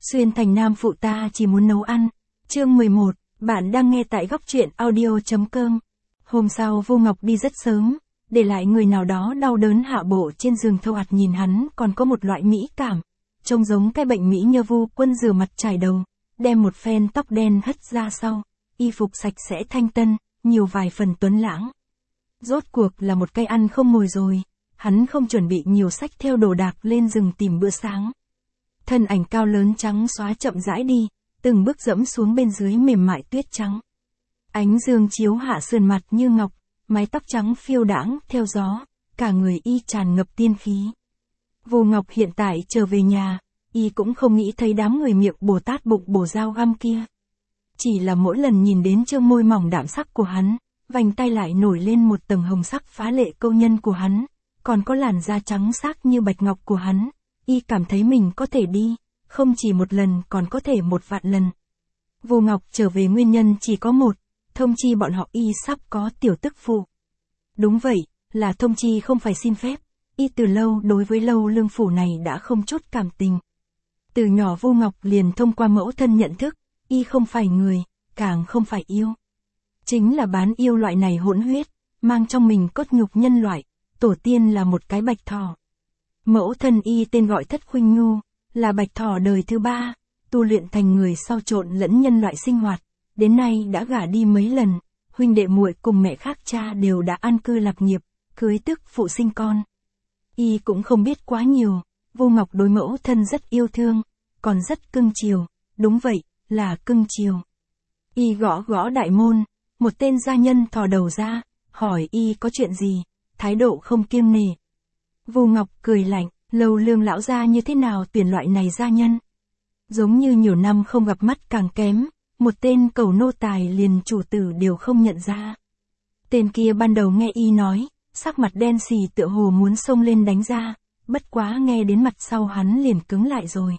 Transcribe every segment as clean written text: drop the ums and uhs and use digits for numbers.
Xuyên thành nam phụ ta chỉ muốn nấu ăn. Chương 11, bạn đang nghe tại góc truyện audio.com. Hôm sau Vô Ngọc đi rất sớm, để lại người nào đó đau đớn hạ bộ trên giường. Thâu Ạt nhìn hắn còn có một loại mỹ cảm, trông giống cái bệnh mỹ nhơ. Vu Quân rửa mặt chải đầu, đem một phen tóc đen hất ra sau, y phục sạch sẽ thanh tân, nhiều vài phần tuấn lãng. Rốt cuộc là một cây ăn không ngồi rồi, hắn không chuẩn bị nhiều sách theo đồ đạc lên rừng tìm bữa sáng. Thân ảnh cao lớn trắng xóa chậm rãi đi, từng bước dẫm xuống bên dưới mềm mại tuyết trắng. Ánh dương chiếu hạ sườn mặt như ngọc, mái tóc trắng phiêu đãng theo gió, cả người y tràn ngập tiên khí. Vô Ngọc hiện tại trở về nhà, y cũng không nghĩ thấy đám người miệng Bồ Tát bụng bổ dao găm kia. Chỉ là mỗi lần nhìn đến trương môi mỏng đạm sắc của hắn, vành tay lại nổi lên một tầng hồng sắc phá lệ câu nhân của hắn, còn có làn da trắng xác như bạch ngọc của hắn, y cảm thấy mình có thể đi, không chỉ một lần còn có thể 1.000.000 lần. Vô Ngọc trở về nguyên nhân chỉ có một, thông chi bọn họ y sắp có tiểu tức phụ. Đúng vậy, là thông chi không phải xin phép, y từ lâu đối với Lâu Lương phủ này đã không chút cảm tình. Từ nhỏ Vô Ngọc liền thông qua mẫu thân nhận thức, y không phải người, càng không phải yêu. Chính là bán yêu loại này hỗn huyết, mang trong mình cốt nhục nhân loại, tổ tiên là một cái bạch thỏ. Mẫu thân y tên gọi Thất Khuynh Nhu, là bạch thỏ đời thứ 3, tu luyện thành người sau trộn lẫn nhân loại sinh hoạt, đến nay đã gả đi mấy lần, huynh đệ muội cùng mẹ khác cha đều đã an cư lạc nghiệp, cưới tức phụ sinh con. Y cũng không biết quá nhiều, Vô Ngọc đối mẫu thân rất yêu thương, còn rất cưng chiều, đúng vậy, là cưng chiều. Y gõ gõ đại môn, một tên gia nhân thò đầu ra, hỏi y có chuyện gì, thái độ không kiêng nể. Vô Ngọc cười lạnh, Lâu Lương lão gia như thế nào tuyển loại này gia nhân? Giống như nhiều năm không gặp mắt càng kém, một tên cầu nô tài liền chủ tử đều không nhận ra. Tên kia ban đầu nghe y nói, sắc mặt đen xì tựa hồ muốn xông lên đánh ra, bất quá nghe đến mặt sau hắn liền cứng lại rồi.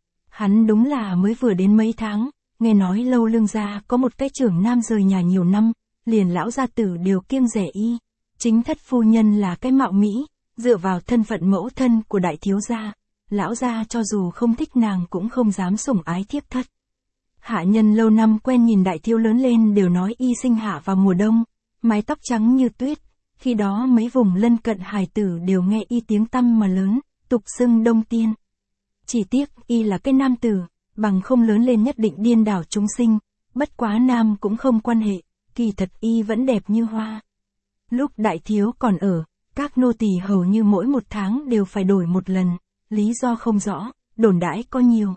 Hắn đúng là mới vừa đến mấy tháng, nghe nói Lâu Lương gia có một cái trưởng nam rời nhà nhiều năm, liền lão gia tử đều kiêng rẻ y. Chính thất phu nhân là cái mạo mỹ, dựa vào thân phận mẫu thân của đại thiếu gia, lão gia cho dù không thích nàng cũng không dám sủng ái thiếp thất. Hạ nhân lâu năm quen nhìn đại thiếu lớn lên đều nói y sinh hạ vào mùa đông, mái tóc trắng như tuyết, khi đó mấy vùng lân cận hài tử đều nghe y tiếng tăm mà lớn, tục xưng Đông Tiên. Chỉ tiếc y là cái nam tử, bằng không lớn lên nhất định điên đảo chúng sinh, bất quá nam cũng không quan hệ, kỳ thật y vẫn đẹp như hoa. Lúc đại thiếu còn ở, các nô tỳ hầu như mỗi một tháng đều phải đổi một lần, lý do không rõ, đồn đãi có nhiều.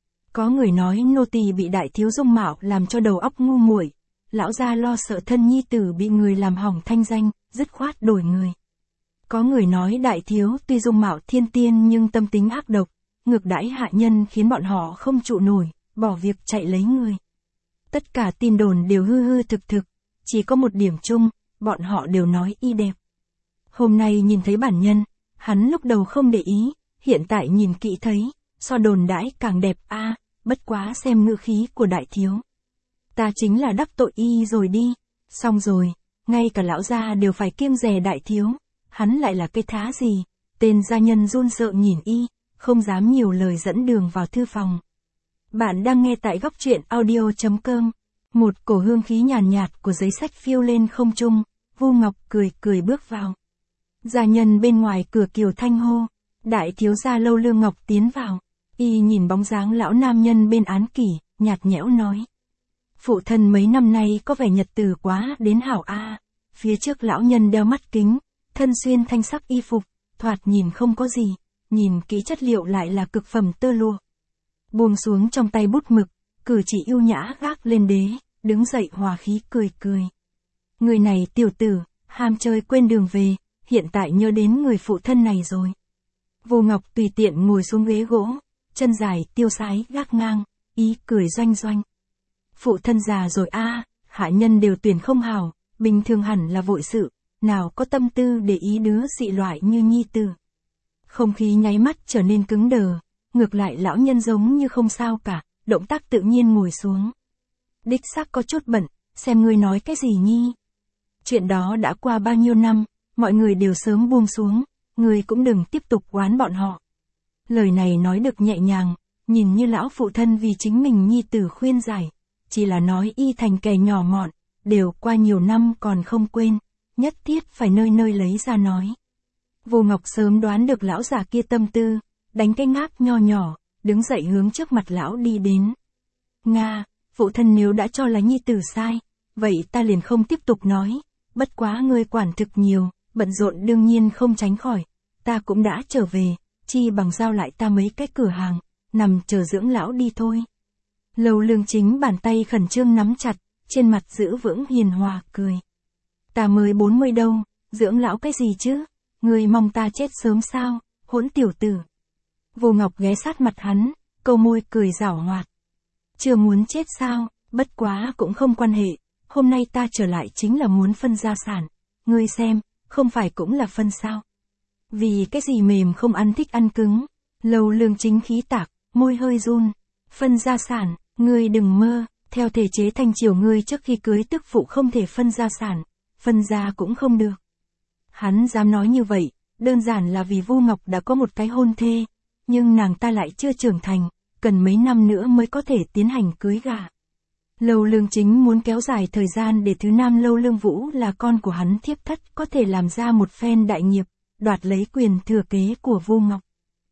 Có người nói nô tỳ bị đại thiếu dung mạo làm cho đầu óc ngu muội, lão gia lo sợ thân nhi tử bị người làm hỏng thanh danh, dứt khoát đổi người. Có người nói đại thiếu tuy dung mạo thiên tiên nhưng tâm tính ác độc, ngược đãi hạ nhân khiến bọn họ không trụ nổi, bỏ việc chạy lấy người. Tất cả tin đồn đều hư hư thực thực, chỉ có một điểm chung, bọn họ đều nói y đẹp. Hôm nay nhìn thấy bản nhân, hắn lúc đầu không để ý, hiện tại nhìn kỹ thấy, so đồn đãi càng đẹp a, bất quá xem ngữ khí của đại thiếu. Ta chính là đắc tội y rồi đi, xong rồi, ngay cả lão gia đều phải kiêng dè đại thiếu, hắn lại là cái thá gì, tên gia nhân run sợ nhìn y, không dám nhiều lời dẫn đường vào thư phòng. Bạn đang nghe tại góc truyện audio.com, một cổ hương khí nhàn nhạt của giấy sách phiêu lên không trung, Vô Ngọc cười cười bước vào. Gia nhân bên ngoài cửa kiều thanh hô, đại thiếu gia Lâu Lương Ngọc tiến vào, y nhìn bóng dáng lão nam nhân bên án kỷ, nhạt nhẽo nói. Phụ thân mấy năm nay có vẻ nhật từ quá đến hảo a. Phía trước lão nhân đeo mắt kính, thân xuyên thanh sắc y phục, thoạt nhìn không có gì, nhìn kỹ chất liệu lại là cực phẩm tơ lụa. Buông xuống trong tay bút mực, cử chỉ yêu nhã gác lên đế, đứng dậy hòa khí cười cười. Người này tiểu tử, ham chơi quên đường về, hiện tại nhớ đến người phụ thân này rồi. Vô Ngọc tùy tiện ngồi xuống ghế gỗ, chân dài tiêu sái gác ngang, ý cười doanh doanh. Phụ thân già rồi a, hạ nhân đều tuyển không hảo, bình thường hẳn là vội sự, nào có tâm tư để ý đứa dị loại như nhi tử. Không khí nháy mắt trở nên cứng đờ, ngược lại lão nhân giống như không sao cả, động tác tự nhiên ngồi xuống. Đích xác có chút bận, xem ngươi nói cái gì nhi. Chuyện đó đã qua bao nhiêu năm, mọi người đều sớm buông xuống, ngươi cũng đừng tiếp tục oán bọn họ. Lời này nói được nhẹ nhàng, nhìn như lão phụ thân vì chính mình nhi tử khuyên giải, chỉ là nói y thành kẻ nhỏ mọn, đều qua nhiều năm còn không quên, nhất thiết phải nơi nơi lấy ra nói. Vô Ngọc sớm đoán được lão già kia tâm tư, đánh cái ngáp nho nhỏ, đứng dậy hướng trước mặt lão đi đến. Nga, phụ thân nếu đã cho là nhi tử sai, vậy ta liền không tiếp tục nói, bất quá ngươi quản thực nhiều, bận rộn đương nhiên không tránh khỏi, ta cũng đã trở về, chi bằng giao lại ta mấy cái cửa hàng, nằm chờ dưỡng lão đi thôi. Lầu Lương Chính bàn tay khẩn trương nắm chặt, trên mặt giữ vững hiền hòa, cười. Ta mới 40 đâu, dưỡng lão cái gì chứ, ngươi mong ta chết sớm sao, hỗn tiểu tử. Vô Ngọc ghé sát mặt hắn, câu môi cười giảo hoạt. Chưa muốn chết sao, bất quá cũng không quan hệ, hôm nay ta trở lại chính là muốn phân gia sản, ngươi xem, không phải cũng là phân sao. Vì cái gì mềm không ăn thích ăn cứng, Lầu Lương Chính khí tạc, môi hơi run. Phân gia sản, ngươi đừng mơ, theo thể chế Thanh Triều ngươi trước khi cưới tức phụ không thể phân gia sản, phân gia cũng không được. Hắn dám nói như vậy, đơn giản là vì Vu Ngọc đã có một cái hôn thê, nhưng nàng ta lại chưa trưởng thành, cần mấy năm nữa mới có thể tiến hành cưới gả. Lầu Lương Chính muốn kéo dài thời gian để thứ nam Lâu Lương Vũ là con của hắn thiếp thất có thể làm ra một phen đại nghiệp, đoạt lấy quyền thừa kế của Vu Ngọc.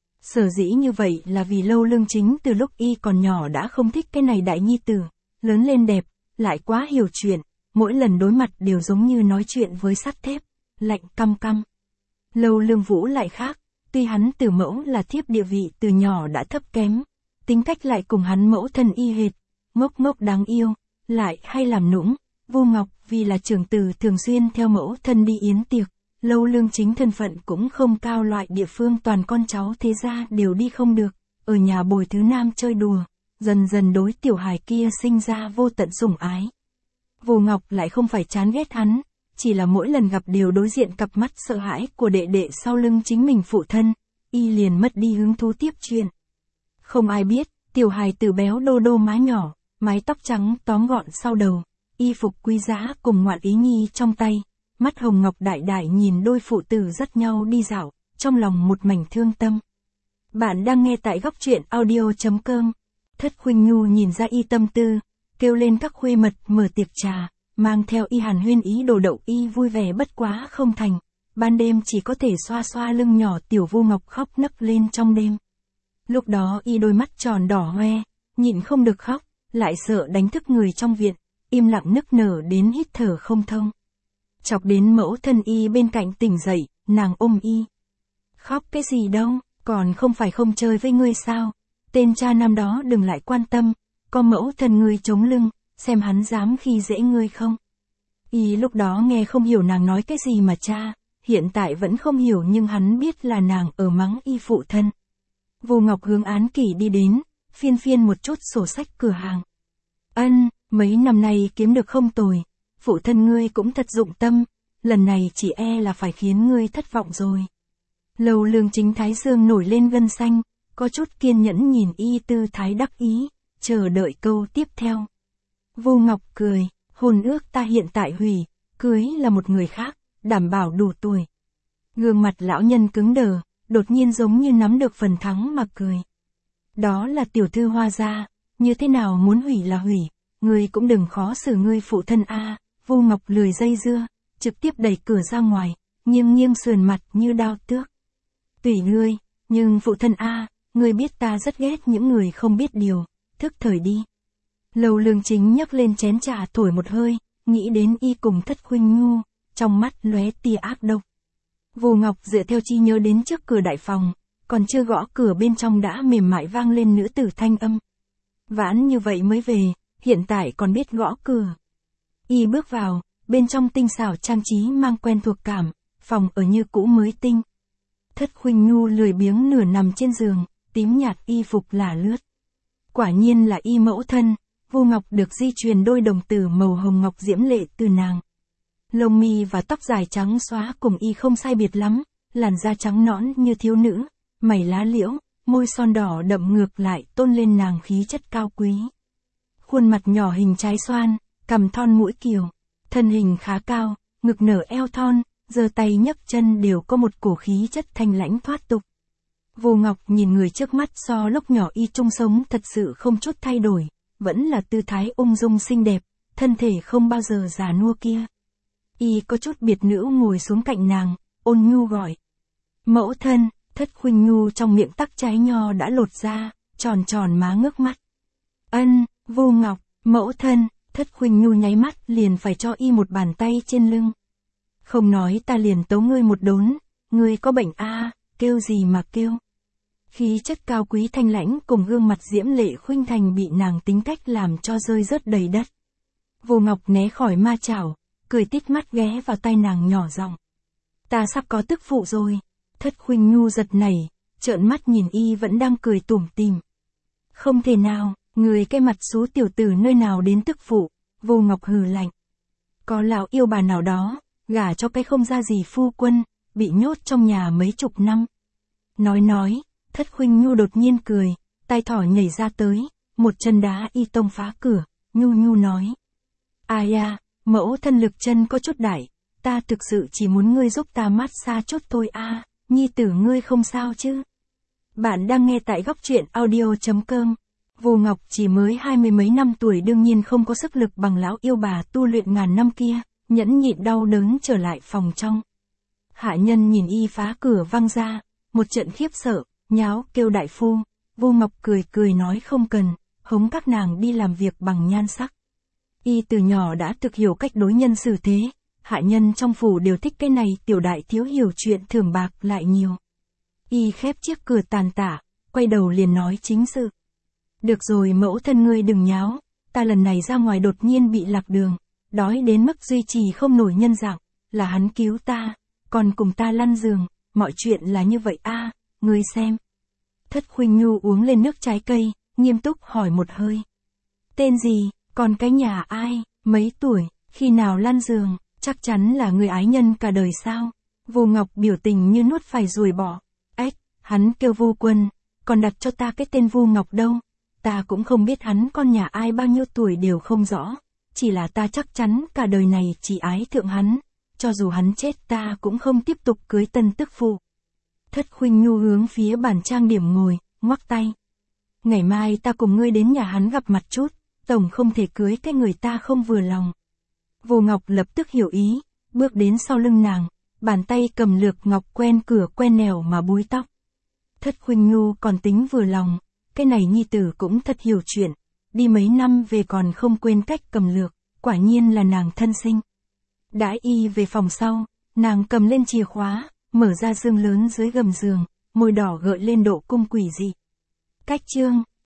Sở dĩ như vậy là vì Lâu Lương Chính từ lúc y còn nhỏ đã không thích cái này đại nhi tử, lớn lên đẹp, lại quá hiểu chuyện, mỗi lần đối mặt đều giống như nói chuyện với sắt thép, lạnh căm căm. Lâu Lương Vũ lại khác, tuy hắn từ mẫu là thiếp địa vị từ nhỏ đã thấp kém, tính cách lại cùng hắn mẫu thân y hệt, ngốc ngốc đáng yêu, lại hay làm nũng. Vu Ngọc vì là trưởng tử thường xuyên theo mẫu thân đi yến tiệc, Lâu Lương Chính thân phận cũng không cao, loại địa phương toàn con cháu thế gia đều đi không được, ở nhà bồi thứ nam chơi đùa, dần dần đối tiểu hài kia sinh ra vô tận sủng ái. Vu Ngọc lại không phải chán ghét hắn, chỉ là mỗi lần gặp đều đối diện cặp mắt sợ hãi của đệ đệ sau lưng chính mình phụ thân, y liền mất đi hứng thú tiếp chuyện. Không ai biết, tiểu hài tử béo đô đô má nhỏ, mái tóc trắng tóm gọn sau đầu, y phục quý giá cùng ngoạn ý nhi trong tay, mắt hồng ngọc đại đại nhìn đôi phụ tử dắt nhau đi dạo, trong lòng một mảnh thương tâm. Bạn đang nghe tại góc truyện audio.com. Thất Khuynh Nhu nhìn ra y tâm tư, kêu lên các khuê mật mở tiệc trà, mang theo y hàn huyên ý đồ đậu y vui vẻ bất quá không thành, ban đêm chỉ có thể xoa xoa lưng nhỏ tiểu Vu Ngọc khóc nấc lên trong đêm. Lúc đó y đôi mắt tròn đỏ hoe, nhịn không được khóc, lại sợ đánh thức người trong viện, im lặng nức nở đến hít thở không thông. Chọc đến mẫu thân y bên cạnh tỉnh dậy, nàng ôm y. Khóc cái gì đâu, còn không phải không chơi với ngươi sao, tên cha năm đó đừng lại quan tâm, có mẫu thân ngươi chống lưng, xem hắn dám khi dễ ngươi không. Y lúc đó nghe không hiểu nàng nói cái gì mà cha, hiện tại vẫn không hiểu nhưng hắn biết là nàng ở mắng y phụ thân. Vu Ngọc hướng Án Kỷ đi đến, phiên phiên một chút sổ sách cửa hàng. Ân, mấy năm nay kiếm được không tồi, phụ thân ngươi cũng thật dụng tâm, lần này chỉ e là phải khiến ngươi thất vọng rồi. Lầu Lương Chính thái dương nổi lên gân xanh, có chút kiên nhẫn nhìn y tư thái đắc ý, chờ đợi câu tiếp theo. Vu Ngọc cười, hôn ước ta hiện tại hủy, cưới là một người khác, đảm bảo đủ tuổi. Gương mặt lão nhân cứng đờ, đột nhiên giống như nắm được phần thắng mà cười. Đó là tiểu thư Hoa gia, như thế nào muốn hủy là hủy, ngươi cũng đừng khó xử ngươi phụ thân a. Vu Ngọc lười dây dưa, trực tiếp đẩy cửa ra ngoài, nghiêng nghiêng sườn mặt như đao tước. Tùy ngươi, nhưng phụ thân a, ngươi biết ta rất ghét những người không biết điều, thức thời đi. Lầu Lương Chính nhấc lên chén trà thổi một hơi, nghĩ đến y cùng Thất Khuynh Nhu, trong mắt lóe tia ác độc. Vu Ngọc dựa theo chi nhớ đến trước cửa đại phòng, còn chưa gõ cửa bên trong đã mềm mại vang lên nữ tử thanh âm. Vãn như vậy mới về, hiện tại còn biết gõ cửa. Y bước vào, bên trong tinh xảo trang trí mang quen thuộc cảm, phòng ở như cũ mới tinh. Thất Khuynh Nhu lười biếng nửa nằm trên giường, tím nhạt y phục lả lướt. Quả nhiên là y mẫu thân, Vu Ngọc được di truyền đôi đồng tử màu hồng ngọc diễm lệ từ nàng. Lông mi và tóc dài trắng xóa cùng y không sai biệt lắm, làn da trắng nõn như thiếu nữ, mày lá liễu, môi son đỏ đậm ngược lại tôn lên nàng khí chất cao quý. Khuôn mặt nhỏ hình trái xoan, cằm thon mũi kiều, thân hình khá cao, ngực nở eo thon, giơ tay nhấc chân đều có một cổ khí chất thanh lãnh thoát tục. Vô Ngọc nhìn người trước mắt so lúc nhỏ y chung sống thật sự không chút thay đổi, vẫn là tư thái ung dung xinh đẹp, thân thể không bao giờ già nua kia. Y có chút biệt nữ ngồi xuống cạnh nàng, ôn nhu gọi. Mẫu thân. Thất Khuynh Nhu trong miệng tắc trái nho đã lột ra, tròn tròn má ngước mắt. Ân, Vô Ngọc, mẫu thân. Thất Khuynh Nhu nháy mắt liền phải cho y một bàn tay trên lưng. Không nói ta liền tấu ngươi một đốn, ngươi có bệnh a, kêu gì mà kêu. Khí chất cao quý thanh lãnh cùng gương mặt diễm lệ khuynh thành bị nàng tính cách làm cho rơi rớt đầy đất. Vô Ngọc né khỏi ma chảo, cười tít mắt ghé vào tai nàng nhỏ giọng. Ta sắp có tức phụ rồi. Thất Khuynh Nhu giật nảy, trợn mắt nhìn y vẫn đang cười tủm tỉm. Không thể nào, người cái mặt xú tiểu tử nơi nào đến tức phụ. Vô Ngọc hừ lạnh. Có lão yêu bà nào đó, gả cho cái không ra gì phu quân, bị nhốt trong nhà mấy chục năm. Nói, Thất Khuynh Nhu đột nhiên cười, tay thỏ nhảy ra tới, một chân đá y tông phá cửa, nhu nói. Ai à, mẫu thân lực chân có chút đại, ta thực sự chỉ muốn ngươi giúp ta mát xa chút thôi a, nhi tử ngươi không sao chứ. Bạn đang nghe tại góc truyện audio.com. Vô Ngọc chỉ mới 20 mấy năm tuổi đương nhiên không có sức lực bằng lão yêu bà tu luyện ngàn năm kia, nhẫn nhịn đau đớn trở lại phòng trong. Hạ nhân nhìn y phá cửa văng ra, một trận khiếp sợ, nháo kêu đại phu. Vô Ngọc cười nói không cần, hống các nàng đi làm việc bằng nhan sắc. Y từ nhỏ đã thực hiểu cách đối nhân xử thế, hạ nhân trong phủ đều thích cái này, tiểu đại thiếu hiểu chuyện thưởng bạc lại nhiều. Y khép chiếc cửa tàn tả, quay đầu liền nói chính sự. Được rồi mẫu thân ngươi đừng nháo, ta lần này ra ngoài đột nhiên bị lạc đường, đói đến mức duy trì không nổi nhân dạng, là hắn cứu ta, còn cùng ta lăn giường, mọi chuyện là như vậy a, ngươi xem. Thất Khuynh Nhu uống lên nước trái cây, nghiêm túc hỏi một hơi. Tên gì, còn cái nhà ai, mấy tuổi, khi nào lăn giường, chắc chắn là người ái nhân cả đời sao? Vô Ngọc biểu tình như nuốt phải ruồi bỏ. Ếch, hắn kêu Vô Quân, còn đặt cho ta cái tên Vô Ngọc đâu. Ta cũng không biết hắn con nhà ai bao nhiêu tuổi đều không rõ. Chỉ là ta chắc chắn cả đời này chỉ ái thượng hắn. Cho dù hắn chết ta cũng không tiếp tục cưới tân tức phụ. Thất Khuynh Nhu hướng phía bàn trang điểm ngồi, ngoắc tay. Ngày mai ta cùng ngươi đến nhà hắn gặp mặt chút, tổng không thể cưới cái người ta không vừa lòng. Vô Ngọc lập tức hiểu ý, bước đến sau lưng nàng, bàn tay cầm lược ngọc quen cửa quen nẻo mà búi tóc. Thất Khuynh Nhu còn tính vừa lòng, cái này nhi tử cũng thật hiểu chuyện, đi mấy năm về còn không quên cách cầm lược, quả nhiên là nàng thân sinh. Đãi y về phòng sau, nàng cầm lên chìa khóa, mở ra giường lớn dưới gầm giường, môi đỏ gợi lên độ cung quỷ dị. Cách chương